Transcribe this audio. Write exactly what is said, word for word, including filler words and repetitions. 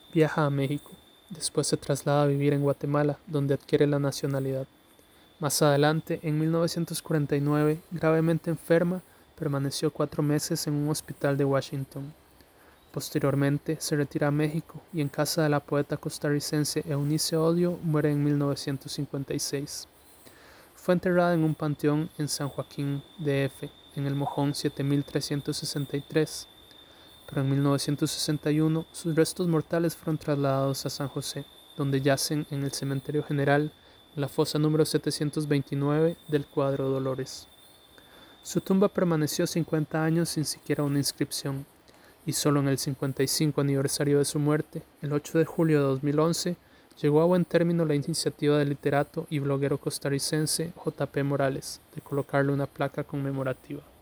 Viaja a México. Después se traslada a vivir en Guatemala, donde adquiere la nacionalidad. Más adelante, en mil novecientos cuarenta y nueve, gravemente enferma, permaneció cuatro meses en un hospital de Washington. Posteriormente, se retira a México y en casa de la poeta costarricense Eunice Odio muere en mil novecientos cincuenta y seis. Fue enterrada en un panteón en San Joaquín, D F, en el Mojón siete mil trescientos sesenta y tres, pero en mil novecientos sesenta y uno sus restos mortales fueron trasladados a San José, donde yacen en el Cementerio General, en la fosa número setecientos veintinueve del Cuadro Dolores. Su tumba permaneció cincuenta años sin siquiera una inscripción, y solo en el cincuenta y cinco aniversario de su muerte, el ocho de julio de dos mil once, llegó a buen término la iniciativa del literato y bloguero costarricense J P Morales de colocarle una placa conmemorativa.